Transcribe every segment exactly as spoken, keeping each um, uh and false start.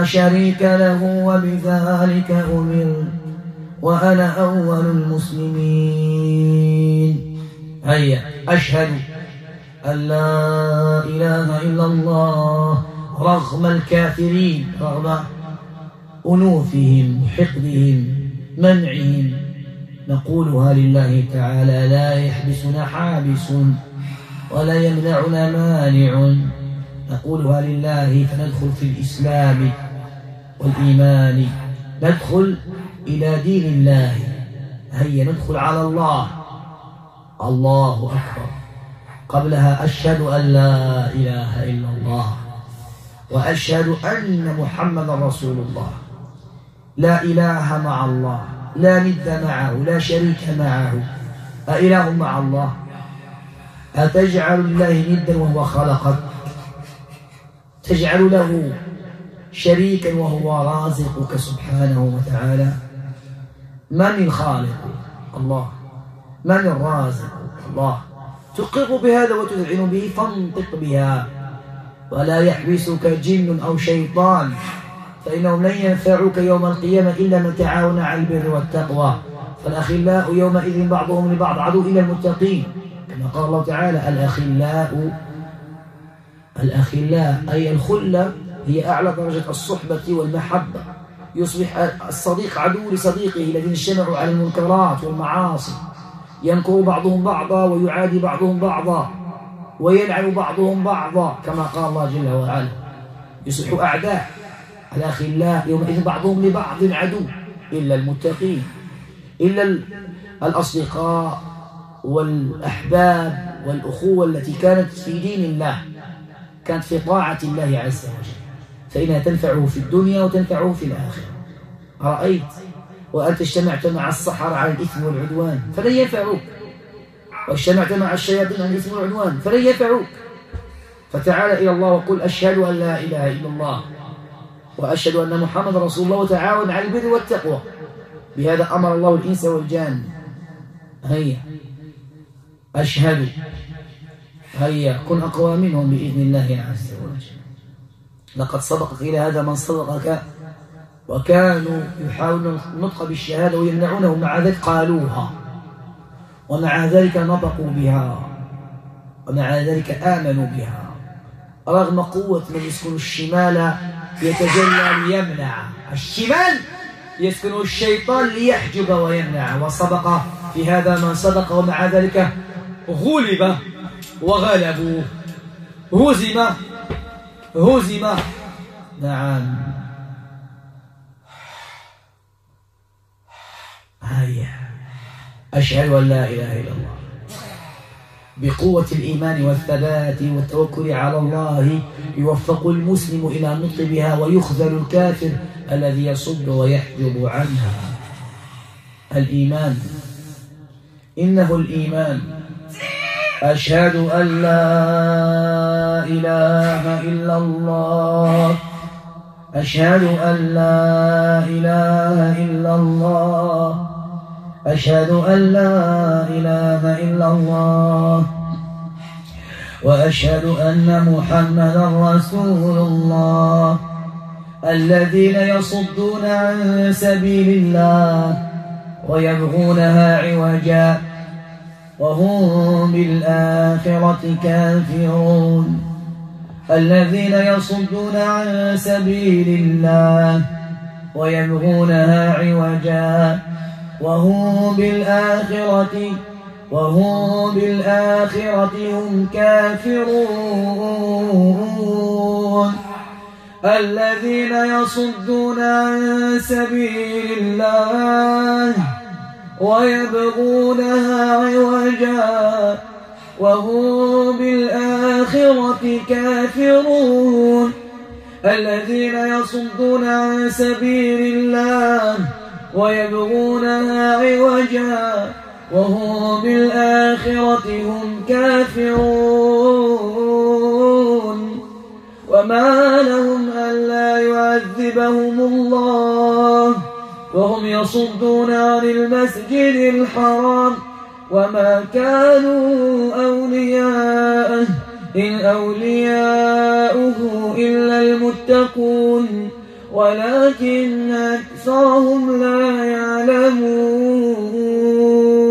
لا شريك له وبذلك أمر وأنا أول المسلمين. هيا أشهد أن لا إله إلا الله رغم الكافرين، رغم أنوفهم وحقدهم منعهم، نقولها لله تعالى لا يحبسنا حابس ولا يمنعنا مانع، نقولها لله فندخل في الإسلام والإيمان، ندخل إلى دين الله. هيا ندخل على الله. الله أكبر. قبلها أشهد أن لا إله إلا الله وأشهد أن محمد رسول الله. لا إله مع الله، لا ند معه، لا شريك معه. أإله مع الله؟ أتجعل الله ندا وهو خلقك؟ تجعل له شريكا وهو رازقك سبحانه وتعالى؟ من الخالق؟ الله. من الرازق؟ الله. تقر بهذا وتذعن به فانطق بها، ولا يحبسك جن أو شيطان، فإنهم لن ينفعوك يوم القيامة إلا من تعاون على البر والتقوى، فالأخلاء يومئذ بعضهم لبعض عدو إلا المتقين، كما قال الله تعالى الأخلاء. الأخلاء أي الخلة هي أعلى درجة الصحبة والمحبة، يصبح الصديق عدو لصديقه الذين اجتمعوا على المنكرات والمعاصي، ينكر بعضهم بعضا ويعادي بعضهم بعضا ويلعن بعضهم بعضا، كما قال الله جل وعلا يصبح أعداء. الأخلاء يومئذ بعضهم لبعض عدو إلا المتقين، إلا الأصدقاء والأحباب والأخوة التي كانت في دين الله، كانت في طاعة الله عز وجل، فإنها تنفعه في الدنيا وتنفعه في الآخرة. أرأيت وأنت اجتمعت مع السحرة على الإثم والعدوان فلن ينفعوك، واجتمعت مع الشياطين على الإثم والعدوان فلن ينفعوك. فتعال إلى الله وقل أشهد أن لا إله إلا الله وأشهد أن محمد رسول الله، وتعاون على البر والتقوى. بهذا أمر الله الإنس والجان. هيا أشهد. هيا كن أقوى منهم بإذن الله عز وجل. لقد سبقك إلى هذا من سبقك وكانوا يحاولون النطق بالشهادة ويمنعونه، مع ذلك قالوها، ومع ذلك نطقوا بها، ومع ذلك آمنوا بها، رغم قوة من يسكن الشمال يتجلى ليمنع. الشمال يسكن الشيطان ليحجب ويمنع، وسبق في هذا من سبق، ومع ذلك غلب وغلبوا، هزم هزم. نعم. هيا أشهد أن لا إله إلا الله. بقوة الإيمان والثبات والتوكل على الله يوفق المسلم إلى النطق بها، ويخذل الكافر الذي يصد ويحجب عنها. الإيمان، إنه الإيمان. أشهد أن لا إله إلا الله. أشهد أن لا إله إلا الله. أشهد أن لا إله إلا الله. وأشهد أن محمدا رسول الله. الذين يصدون عن سبيل الله ويبغونها عوجا وهم بالآخرة كافرون. الذين يصدون عن سبيل الله ويبغونها عوجا وهم بالآخرة وهم بالآخرة هم كافرون. الذين يصدون عن سبيل الله ويبغونها عوجا وهم بالآخرة كافرون. الذين يصدون عن سبيل الله ويبغونها عوجا وهم بالآخرة هم كافرون. وما لهم ألا يعذبهم الله وهم يصدون عن المسجد الحرام وما كانوا أولياءه إن أولياؤه إلا المتقون ولكن أكثرهم لا يعلمون.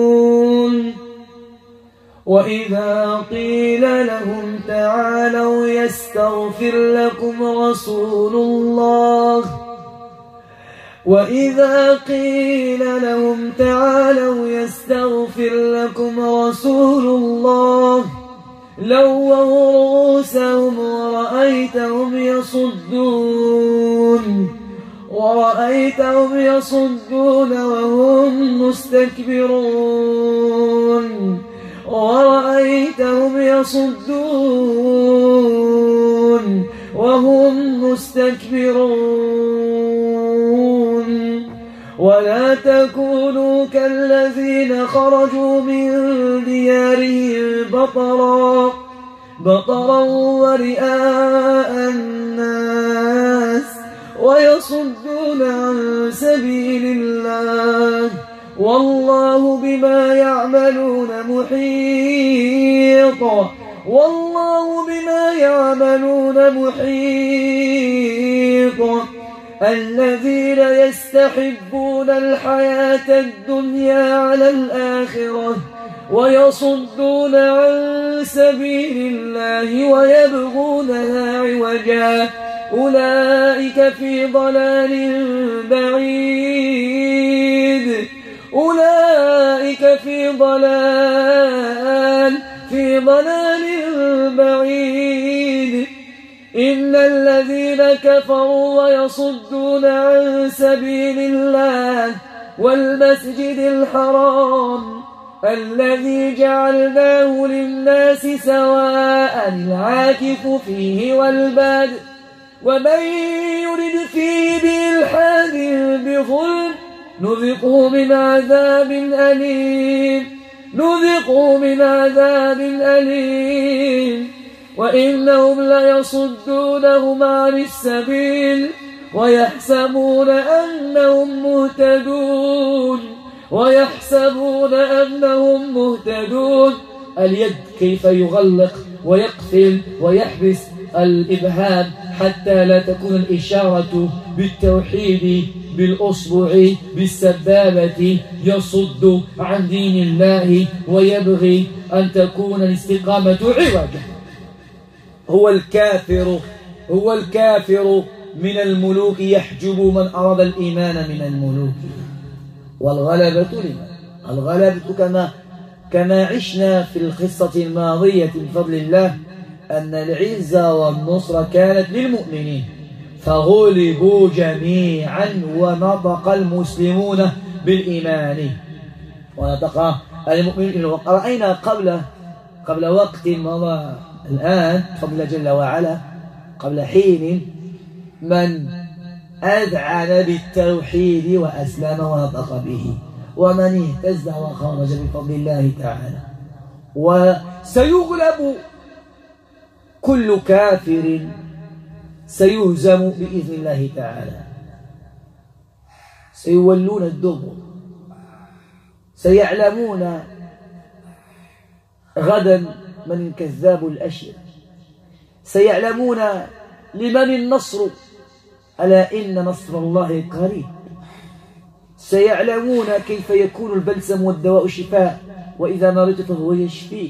وإذا قيل لهم تعالوا يستغفر لكم رسول الله وإذا قيل لهم تعالوا يستغفر لكم رسول الله لووا رؤوسهم ورأيتهم يصدون ورأيتهم يصدون وهم مستكبرون ورأيتهم يصدون وهم مستكبرون. ولا تكونوا كالذين خرجوا من ديارهم بطرا بطرا ورئاء الناس ويصدون عن سبيل الله والله بما يعملون محيط والله بما يعملون محيط. الذين يستحبون الحياة الدنيا على الآخرة ويصدون عن سبيل الله ويبغونها عوجا أولئك في ضلال بعيد أولئك في ضلال في ضلال بعيد. إن الذين كفروا ويصدون عن سبيل الله والمسجد الحرام الذي جعلناه للناس سواء العاكف فيه والباد ومن يرد فيه بإلحاد بظلم نذقه من عذاب أليم نذقه من عذاب أليم. وإنهم ليصدونهم عن السبيل ويحسبون أنهم مهتدون ويحسبون أنهم مهتدون. اليد كيف يغلق ويقفل ويحبس الإبهام حتى لا تكون الإشارة بالتوحيد بالأصبع بالسبابة يصد عن دين الله ويبغي أن تكون الاستقامة عوجا. هو الكافر هو الكافر من الملوك يحجب من أراد الإيمان من الملوك. والغلبة لمن؟ الغلبة كما كما عشنا في القصة الماضية بفضل الله أن العزة والنصر كانت للمؤمنين فغلبوا جميعا ونطق المسلمون بالإيمان ونطق المؤمنين. ورأينا قبل قبل وقت مضى الآن بفضل الله جل وعلا قبل حين من أذعن بالتوحيد وأسلم ونطق به ومن اهتز وخرج بفضل الله تعالى. وسيغلب كل كافر سيهزم بإذن الله تعالى. سيولون الدبر سيعلمون غدا من الكذاب الأشر سيعلمون لمن النصر ألا إن نصر الله قريب. سيعلمون كيف يكون البلسم والدواء شفاء وإذا مرضت فهو يشفيه.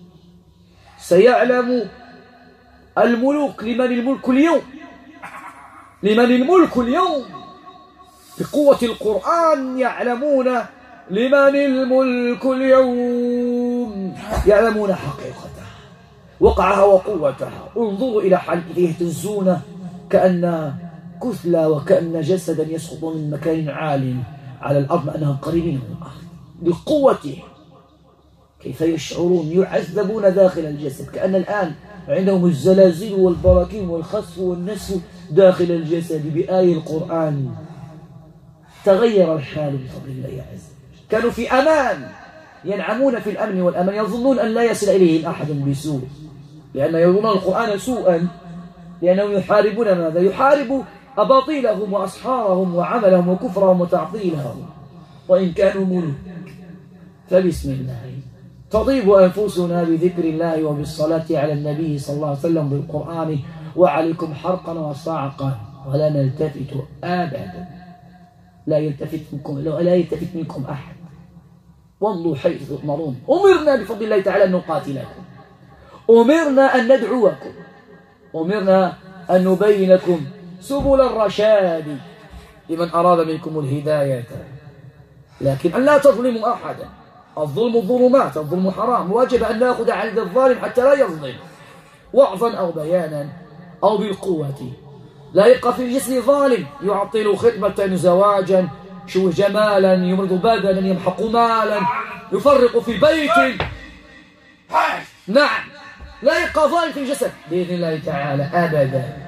سيعلم الملوك لمن الملك اليوم لمن الملك اليوم بقوة القرآن يعلمون لمن الملك اليوم يعلمون حقيقتها وقعها وقوتها. انظروا إلى حالته يهتزون كأن كثلى وكأن جسدا يسقط من مكان عال على الأرض أنهم قريبين من الأرض لقوته. كيف يشعرون يعذبون داخل الجسد كأن الآن عندهم الزلازل والبراكين والخسف والنسف داخل الجسد. بآي القرآن تغير الحال بفضل الله عز وجل. كانوا في أمان ينعمون في الأمن والأمان يظنون أن لا يصل إليهم أحد بسوء لأن يظنون القرآن سوءا لأنهم يحاربون ماذا؟ يحارب أباطيلهم وأسحارهم وعملهم وكفرهم وتعطيلهم. وإن كانوا ملوك فبسم الله تطيب أنفسنا بذكر الله وبالصلاة على النبي صلى الله عليه وسلم بالقرآن وعليكم حرقا وصاعقا ولا نلتفت أبدا، لا يلتفت منكم لا يلتفت منكم أحد، وامضوا حيث تؤمرون. أمرنا بفضل الله تعالى أن نقاتلكم، أمرنا أن ندعوكم، أمرنا أن نبين لكم سبل الرشاد لمن أراد منكم الهداية، لكن أن لا تظلموا أحدا. الظلم ظلمات، الظلم حرام، واجب أن نأخذ على يد الظالم حتى لا يظلم، وعظا أو بيانا أو بالقوة. لا يبقى في الجسم ظالم يعطل خطبة زواجا شو جمالا، يمرض بدنا، يمحق مالا، يفرق في بيت. نعم، لا يبقى ظالم في الجسد بإذن الله تعالى أبدا.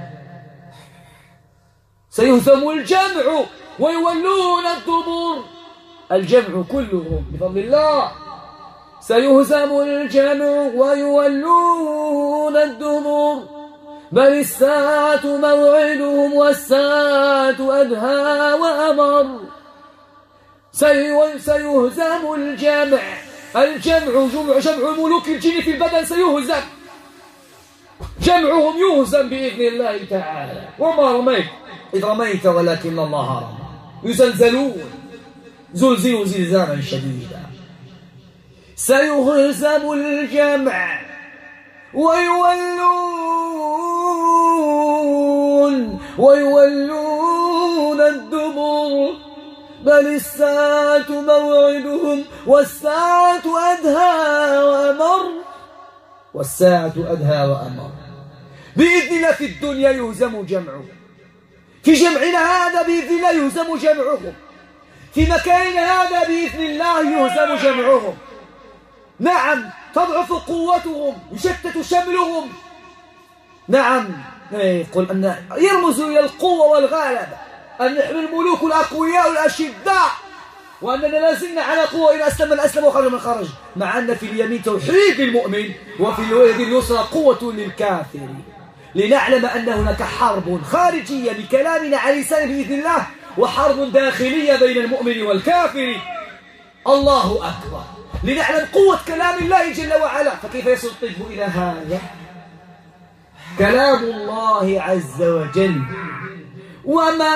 سيهزم الجمع ويولون الدبر، الجمع كلهم بفضل الله. سيهزم الجمع ويولون الدبر، بل الساعة موعدهم والساعة أدهى وأمر. سيهزم الجمع، الجمع جمع جمع ملوك الجن في البدن سيهزم، جمعهم يهزم بإذن الله تعالى. وما رميت إذ رميت ولكن الله رمى. يزلزلون زلزلوا زلزالا شديدا. سيهزم الجمع ويولون ويولون الدبر، بل الساعة موعدهم والساعة أدهى وأمر، والساعة أدهى وأمر. بإذن الله في الدنيا يهزم جمعهم، في جمعنا هذا بإذن الله يهزم جمعهم، في مكاننا هذا بإذن الله يهزم جمعهم. نعم، تضعف قوتهم، يشتت شملهم. نعم، يقول أن يرمز إلى القوة والغالبة، أن نحن الملوك الأقوياء الأشداء، وأننا لازلنا على قوة. إن أسلم من أسلم وخرج من خرج، مع أن في اليمين توحيد للمؤمن وفي اليد اليسرى قوة للكافر، لنعلم أن هناك حرب خارجية بكلامنا على لسان بإذن الله، وحرب داخلية بين المؤمن والكافر. الله أكبر، لنعلم قوة كلام الله جل وعلا. فكيف يصل الطب إلى هذا؟ كلام الله عز وجل: وما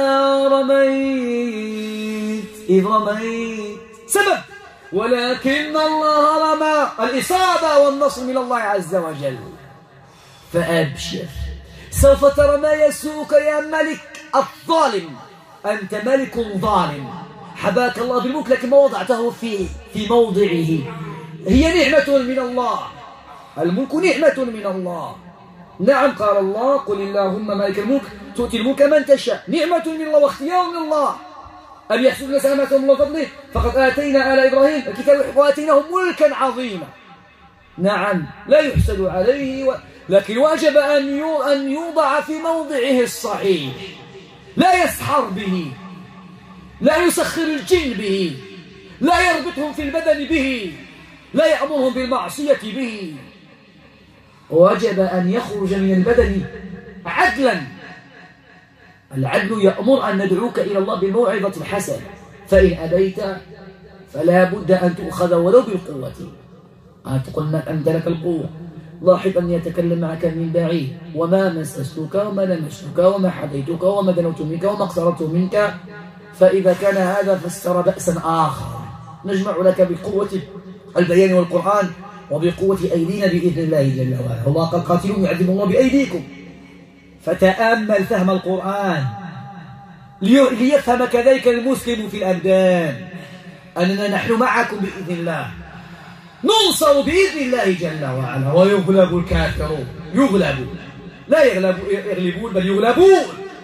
رميت إذ رميت، سبب ولكن الله رمى، الإصابة والنصر من الله عز وجل. فأبشر، سوف ترى ما يسوءك يا ملك الظالم. أنت ملك ظالم، حباك الله بالملك لكن ما وضعته في في موضعه. هي نعمة من الله، الملك نعمة من الله. نعم، قال الله: قل اللهم مالك الملك تؤتي الملك من تشاء. نعمة من الله واختيار من الله. أن يحسدوا الناس على ما آتاهم الله فضله، فقد آتينا آل إبراهيم الكتاب وآتيناهم ملكا عظيما. نعم، لا يحسد عليه و... لكن واجب أن أن يوضع في موضعه الصحيح، لا يسحر به، لا يسخر الجن به، لا يربطهم في البدن به، لا يأمرهم بالمعصية به. وجب أن يخرج من البدن عدلا. العدل يأمر أن ندعوك إلى الله بالموعظة الحسنة، فإن أبيت فلا بد أن تؤخذ ولو بالقوة. أن تقول ما أنت لك القوة، لاحظ أن يتكلم معك من بعيد: وما مسستك وما لمستك وما حديتك وما دنوت منك وما اقتربت منك. فإذا كان هذا فاستر بأسا آخر، نجمع لك بقوة البيان والقرآن وبقوة أيدينا بإذن الله جل وعلا. الله قال: قاتلوا يعذب الله بأيديكم. فتأمل فهم القرآن ليفهم كذلك المسلم في الأبدان أننا نحن معكم بإذن الله، ننصر بإذن الله جل وعلا، ويغلب الكافرون. يغلب، لا يغلب يغلبون بل يغلبون.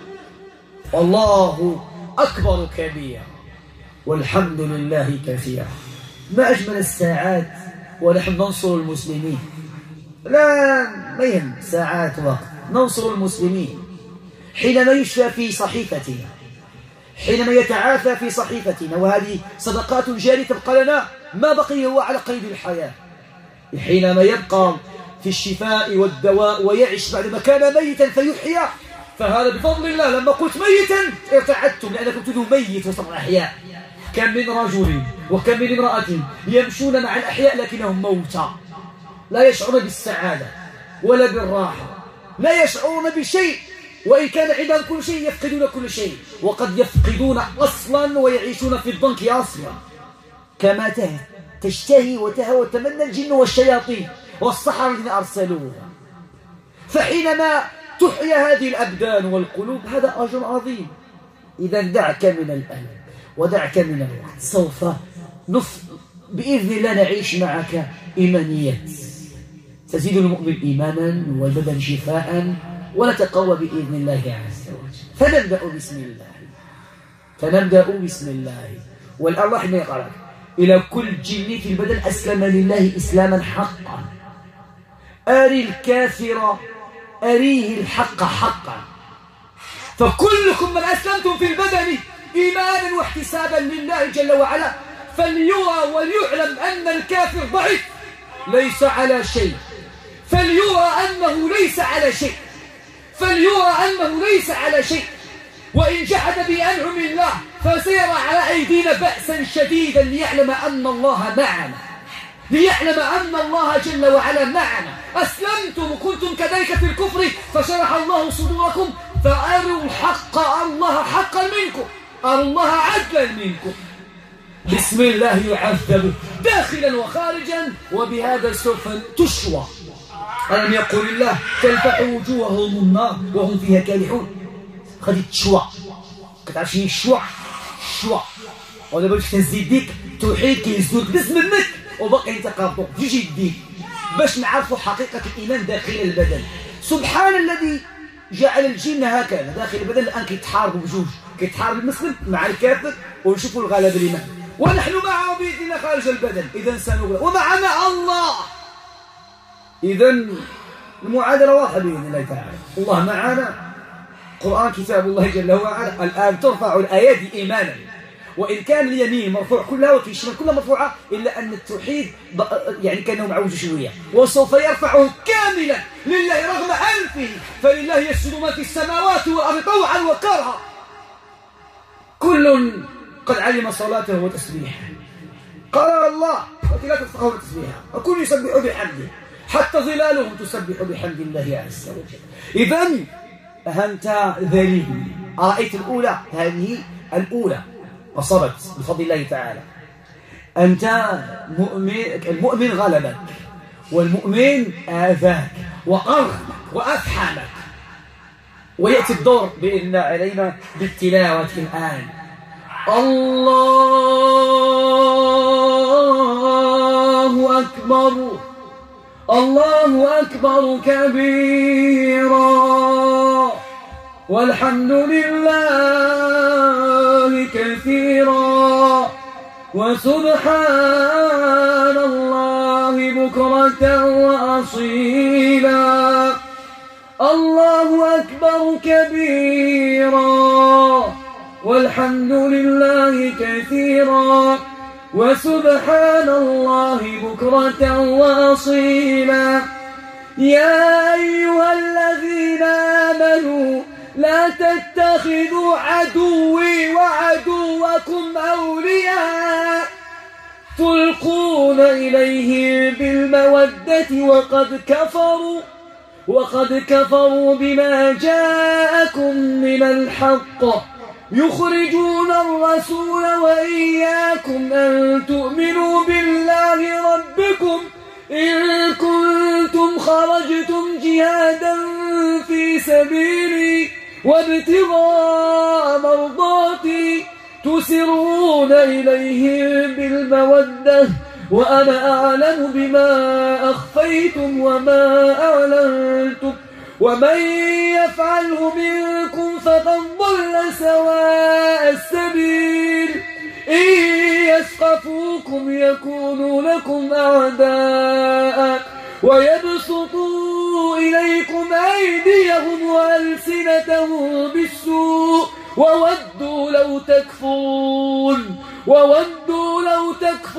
الله أكبر كبيرا والحمد لله كثيرا. ما أجمل الساعات ونحن ننصر المسلمين. لا ما يهم ساعات وقت، ننصر المسلمين حينما يشفى في صحيفتنا، حينما يتعافى في صحيفتنا، وهذه صدقات جارية تبقى لنا ما بقي هو على قيد الحياة. حينما يبقى في الشفاء والدواء ويعيش بعدما كان ميتا فيحيا، فهذا بفضل الله. لما قلت ميتا ارتعدتم لأنكم تدوا ميت وسط الأحياء. كم من رجل وكم من امرأة يمشون مع الأحياء لكنهم موتى، لا يشعرون بالسعادة ولا بالراحة، لا يشعرون بشيء وإن كان عندهم كل شيء يفقدون كل شيء، وقد يفقدون أصلا ويعيشون في الضنك أصلا، كما تشتهي وتهوى وتمنى الجن والشياطين والسحرة الذين أرسلوها. فحينما تحيا هذه الأبدان والقلوب هذا أجر عظيم. إذا دعك من الألم ودعك من الوقت، سوف نف... بإذن الله نعيش معك إيمانيات تزيد المؤمن إيمانا والبدن شفاء، ونتقوى بإذن الله عز وجل. فنبدأ بسم الله فنبدأ بسم الله والآن الله حين يقرأ إلى كل جن في البدن أسلم لله إسلاما حقا، أري الكافر أريه الحق حقا. فكلكم من أسلمتم في البدن إيمانا واحتسابا لله جل وعلا فليرى وليعلم أن الكافر ضعيف ليس على شيء، فليرى أنه ليس على شيء فليرى أنه ليس على شيء وإن جحد بأنعم الله فسيرى على أيدينا بأسا شديدا ليعلم أن الله معنا ليعلم أن الله جل وعلا معنا. أسلمتم وكنتم كذلك في الكفر فشرح الله صدوركم فأروا الحق الله حقا منكم، أروا الله عدلا منكم. بسم الله يعذب داخلا وخارجا وبهذا سوف تشوى. ألم يقول الله تلفح وجوههم النار وهم فيها كالحون. غادي تشوى، كتعرف شنو الشوى؟ الشوى ولا باش تنزيد ديك توحيد كيزود بس منك وباقي يتقابضوا في جديد باش نعرفوا حقيقة الإيمان داخل البدن. سبحان الذي جعل الجن هكذا داخل البدن. الآن كيتحاربوا بجوج، كيتحارب المسلم مع الكافر ونشوفوا الغلبة لمن، ونحن معه بإذن الله خارج البدن. إذا سنغلب ومعنا الله. إذا المعادلة واضحة بإذن الله تعالى. الله معنا، قرآن كتاب الله جل وعلا. الآن ترفع الآيات إيمانا، وإن كان اليمين مرفوع كلها والشمال كلها مرفوعة إلا أن التوحيد يعني كأنه معوج شوية، وسوف يرفعه كاملا لله رغم أنفه. فلله يسجد ما في السماوات والأرض طوعا وكرها كل قد علم صلاته وتسبيحه. قال الله ولا تفقهون تسبيحه وكل يسبح بحمده حتى ظلالهم تسبح بحمد الله عز وجل. إذا أنت ذليل. أرأيت الأولى، هذه الأولى وصبت بفضل الله تعالى. أنت مؤمن، المؤمن غلبك والمؤمن آذاك وأرغمك وأفحمك. ويأتي الدور بإذن الله علينا بالتلاوة الآن. الله أكبر الله أكبر كبيرا والحمد لله كثيرا وسبحان الله بكرة وأصيلا. الله أكبر كبيرا والحمد لله كثيرا وسبحان الله بكرة وأصيلا. يا أيها الذين آمنوا لا تتخذوا عدوي وعدوكم أولياء تلقون إليهم بالمودة وقد كفروا وقد كفروا بما جاءكم من الحق يخرجون الرسول وإياكم أن تؤمنوا بالله ربكم إن كنتم خرجتم جهادا في سبيلي وابتغاء مرضاتي تسرون إليهم بالمودة وأنا أعلم بما أخفيتم وما أعلنتم ومن يفعله منكم فقد ضل سواء السبيل. إن يثقفوكم يكونوا لكم أعداء ويبسطوا إليكم أيديهم وألسنتهم بالسوء وودوا لو تكفرون وودوا لو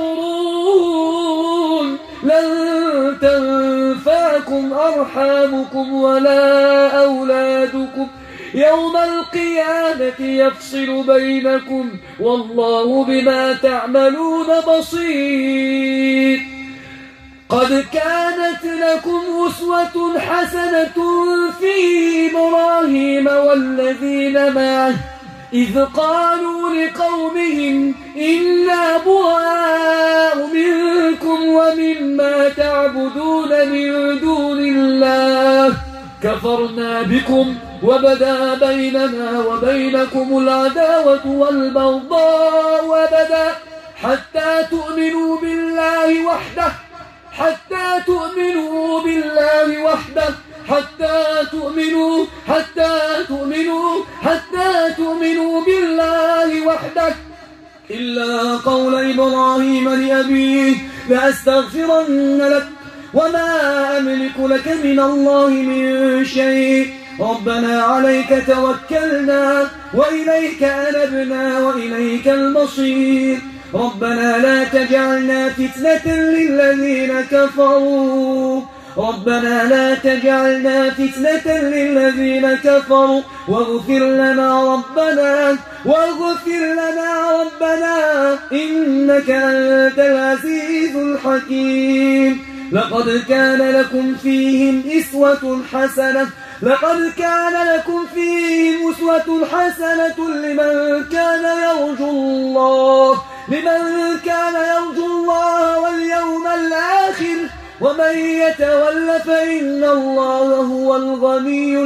تكفرون لن تنفعكم أرحامكم ولا أولادكم يوم القيامة يفصل بينكم والله بما تعملون بصير. قد كانت لكم أسوة حسنة في إبراهيم والذين معه إذ قالوا لقومهم إنا براء منكم ومما تعبدون من دون الله كفرنا بكم وبدا بيننا وبينكم العداوة والبغضاء أبدا حتى تؤمنوا بالله وحده حتى تؤمنوا بالله وحده حتى تؤمنوا حتى تؤمنوا حتى تؤمنوا بالله وحده إلا قول إبراهيم لأبيه لأستغفرن لك وما أملك لك من الله من شيء ربنا عليك توكلنا وإليك أنبنا وإليك المصير ربنا لا تجعلنا فتنة للذين كفروا ربنا لا تجعلنا فتنة للذين كفروا واغفر لنا ربنا واغفر لنا ربنا إنك أنت العزيز الحكيم لقد كان لكم فيهم أسوة حسنة لقد كان لكم فيهم أسوة حسنة لمن كان يرجو الله لمن كان يرجو الله واليوم الآخر ومن يتول فإن الله هو الغني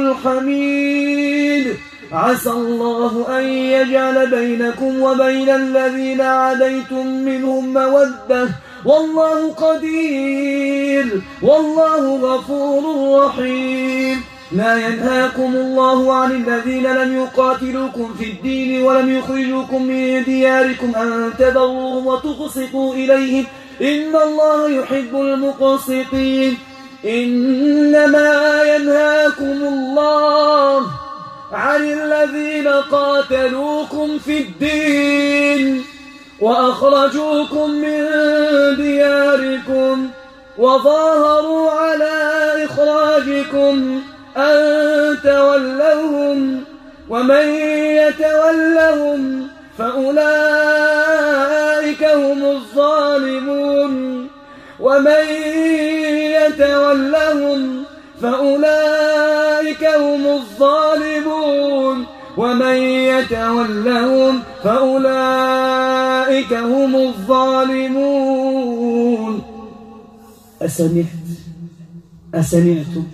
الحميد عسى الله أن يجعل بينكم وبين الذين عاديتم منهم مودة والله قدير والله غفور رحيم لا ينهاكم الله عن الذين لم يقاتلوكم في الدين ولم يخرجوكم من دياركم أن تبروهم وتقسطوا إليهم إن الله يحب المقسطين إنما ينهاكم الله عن الذين قاتلوكم في الدين وأخرجوكم من دياركم وظاهروا على إخراجكم أن تولوهم ومن يتولهم فأولئك هم الظالمون ومن يتولهم فأولئك هم الظالمون ومن يتولهم فأولئك هم الظالمون أسمعت أسمعتم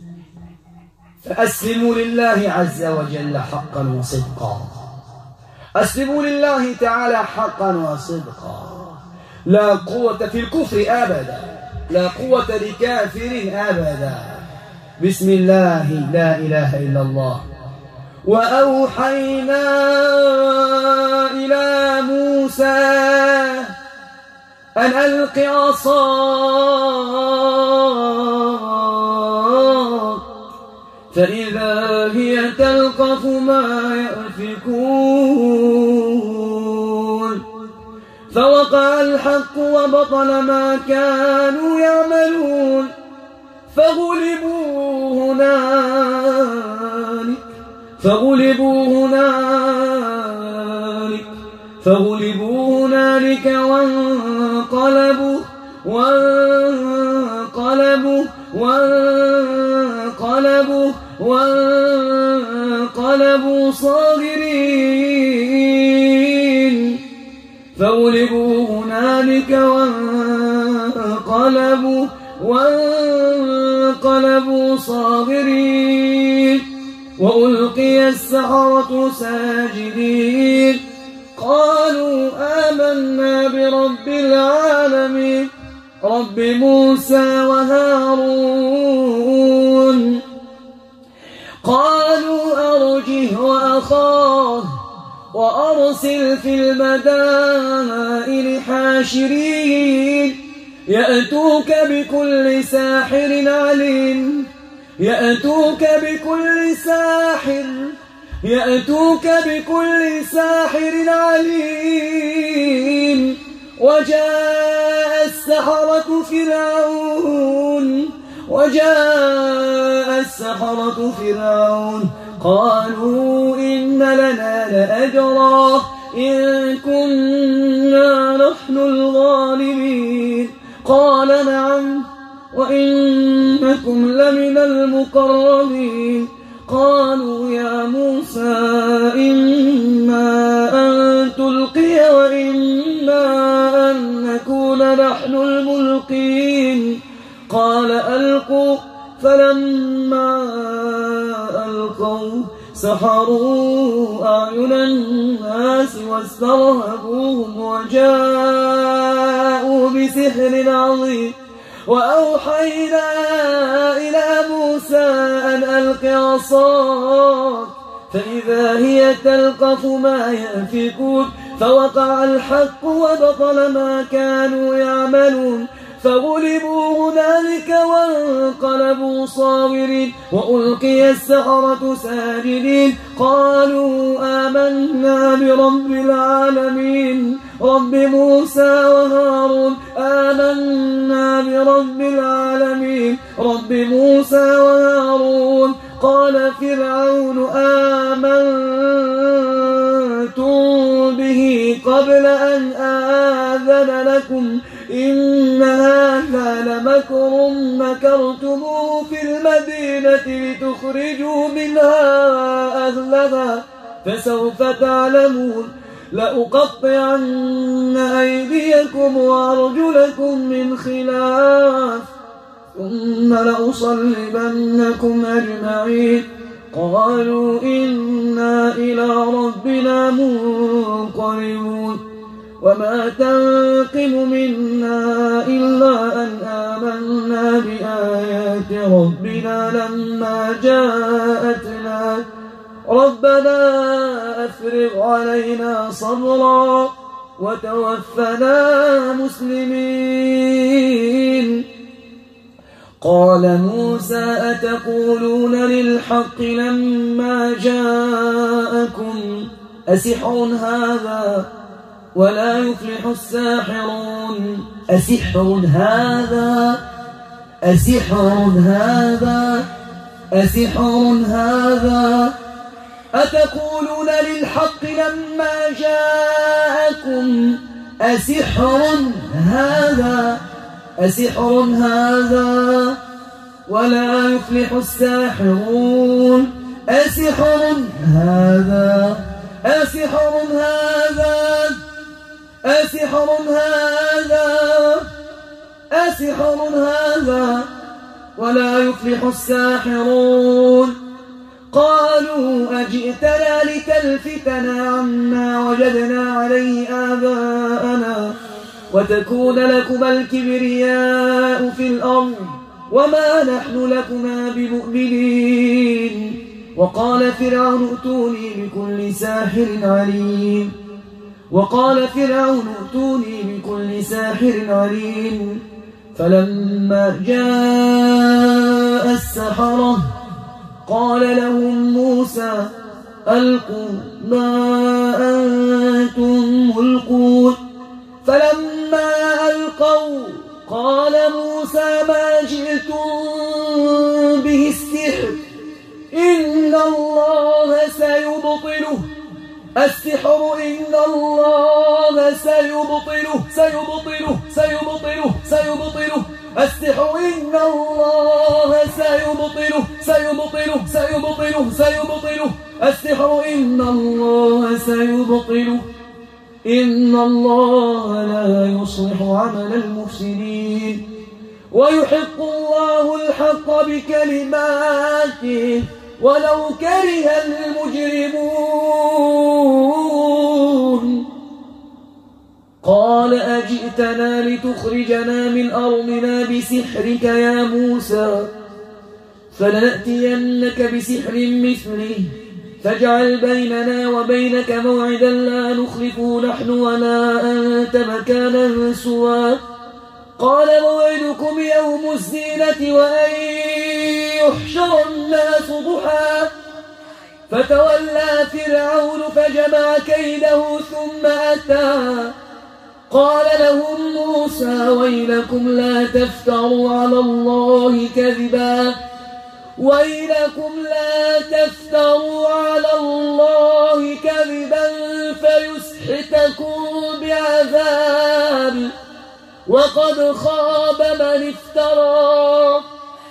فأسلموا لله عز وجل حقا وصدقا أسلموا لله تعالى حقا وصدقا لا قوة في الكفر أبدا لا قوة لكافر أبدا بسم الله لا إله إلا الله وأوحينا إلى موسى أن ألق عصاك فإذا هي تلقف ما يأفكون فوقع الحق وبطل ما كانوا يعملون فغلبوا هنالك فغلبوا هنالك فغلبوا هنالك وانقلبوا وانقلبوا وانقلبوا وانقلبوا صاغرين فغلبوا هنالك وانقلبوا وانقلبوا صاغرين وألقي السحرة ساجدين قالوا آمنا برب العالمين رب موسى وهارون قالوا أرجه وأخاه وأرسل في المدائن حاشرين يأتوك بكل ساحر عليم يأتوك بكل ساحر يأتوك بكل ساحر عليم وجاء السحرة فرعون وجاء السحرة فرعون قالوا إن لنا لأجرا إن كنا نحن الغالبين قال نعم وإنكم لمن المقربين. قالوا يا موسى إما أن تلقي وإما أن نكون نحن الملقين. قال ألقوا. فلما ألقوا سحروا أعين الناس واسترهبوهم وجاءوا بسحر عظيم. وأوحينا إلى موسى أن ألق عصاك فإذا هي تلقف ما يأفكون. فوقع الحق وبطل ما كانوا يعملون فغلبوا هنالك وانقلبوا صاغرين وألقي السحرة ساجدين. قالوا آمنا برب العالمين رب موسى وهارون. آمنا برب العالمين رب موسى وهارون. قال فرعون آمنتم به قبل أن آذن لكم إن هذا لمكر مكرتموه في المدينة لتخرجوا منها أهلها فسوف تعلمون. لأقطعن أيديكم وأرجلكم من خلاف ثم لأصلبنكم أجمعين. قالوا إنا إلى ربنا منقلبون. وما تنقم منا إلا أن آمنا بآيات ربنا لما جاءتنا ربنا أفرغ علينا صبرا وتوفنا مسلمين. قال موسى أتقولون للحق لما جاءكم أسحر هذا ولا يفلح الساحرون. أسحر هذا أسحر هذا أسحر هذا أتقولون للحق لما جاءكم أسحر هذا أسحر هذا ولا يفلح الساحرون. أسحر هذا أسحر هذا أسحر هذا أسحر هذا ولا يفلح الساحرون. قالوا أجئتنا لتلفتنا عما وجدنا عليه آباءنا وتكون لكما الكبرياء في الأرض وما نحن لكما بمؤمنين. وقال فرعون ائتوني بكل ساحر عليم وقال فرعون ائتوني بكل ساحر عليم. فلما جاء السحرة قال لهم موسى ألقوا ما أنتم ملقون. فلما ألقوا قال موسى ما جئتم به السحر إن الله سيبطله. السحر إن الله سيبطله سيبطله سيبطله سيبطله السحر إن الله سيبطله سيبطله سيبطله سيبطله السحر إن الله سيبطله إن الله لا يصلح عمل المفسدين ويحق الله الحق بكلماته ولو كره المجرمون. قال أجئتنا لتخرجنا من أرضنا بسحرك يا موسى فلنأتينك بسحر مثله فاجعل بيننا وبينك موعدا لا نخلفه نحن ولا أنت مكانا سوى. قال موعدكم يوم الزينة وأن يحشر الناس ضحى. فتولى فرعون فجمع كيده ثم أتى. قال لهم موسى ويلكم لا تفتروا على الله كذبا ويلكم لا تفتروا على الله كذبا فيسحتكم بعذاب وقد خاب من افترى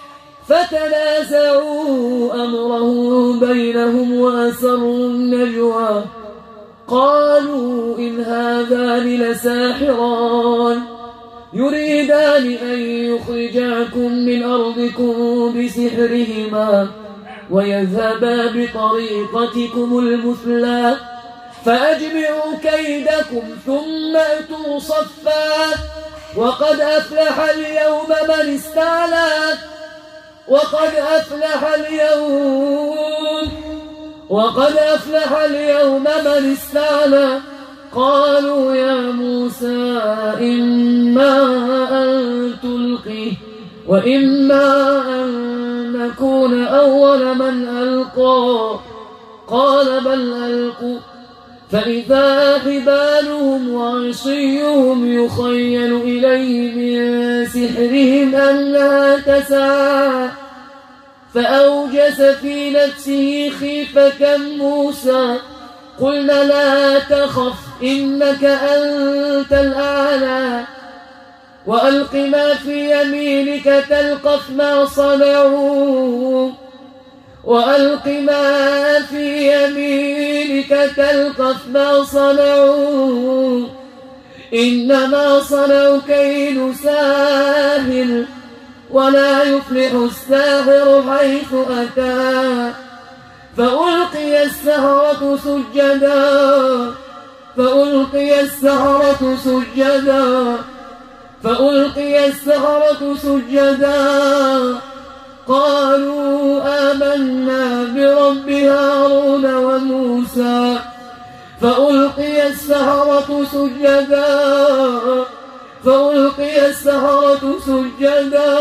فتنازعوا أمرهم بينهم وأسروا النجوى قالوا إن هذان لساحران يريدان أن يخرجاكم من أرضكم بسحرهما ويذهبا بطريقتكم المثلى فأجمعوا كيدكم ثم أتوا صفا وقد أفلح اليوم من استعلى وقد أفلح اليوم وقد أفلح اليوم من استعلى قالوا يا موسى إما أن تلقي وإما أن نكون أول من ألقى قال بل ألقوا فإذا حبالهم وعصيهم يخيل إليه من سحرهم أنها تسعى فأوجس في نفسه خيفة موسى قلنا لا تخف إنك أنت الأعلى وألق ما في يمينك تلقف ما صنعوا وألق ما في يمينك تلقف ما صنعوا إنما صنعوا كيد ساحر ولا يفلح الساحر حيث أتى فألقي السحرة سجدا فألقي السحرة سجدا فألقي السحرة سجدا قالوا آمنا برب هارون وموسى فألقي السحرة سجدا فألقي السحرة سجدا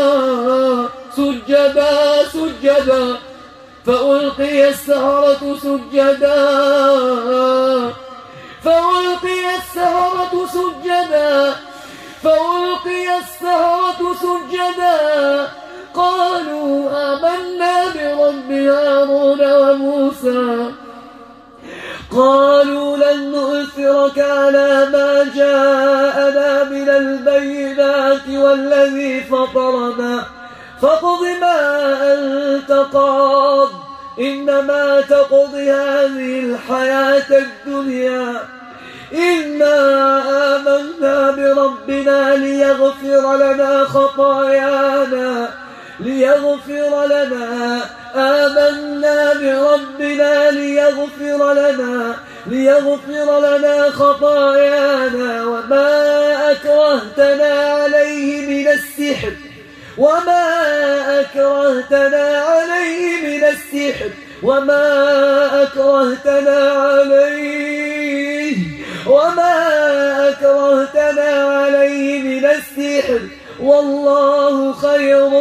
سجدا سجدا فألقي السحرة سجدا فألقي السحرة سجدا فألقي السحرة سجدا قالوا آمنا برب هارون وموسى قالوا لن نؤثرك على ما جاءنا من البينات والذي فطرنا فاقض ما أنت قاض إنما تقضي هذه الحياة الدنيا إنا آمنا بربنا ليغفر لنا خطايانا ليغفر لنا آمنا بربنا ليغفر لنا ليغفر لنا خطايانا وما أكرهتنا عليه من السحر وما أكرهتنا عليه من السحر وما أكرهتنا عليه وما أكرهتنا عليه من السحر والله خير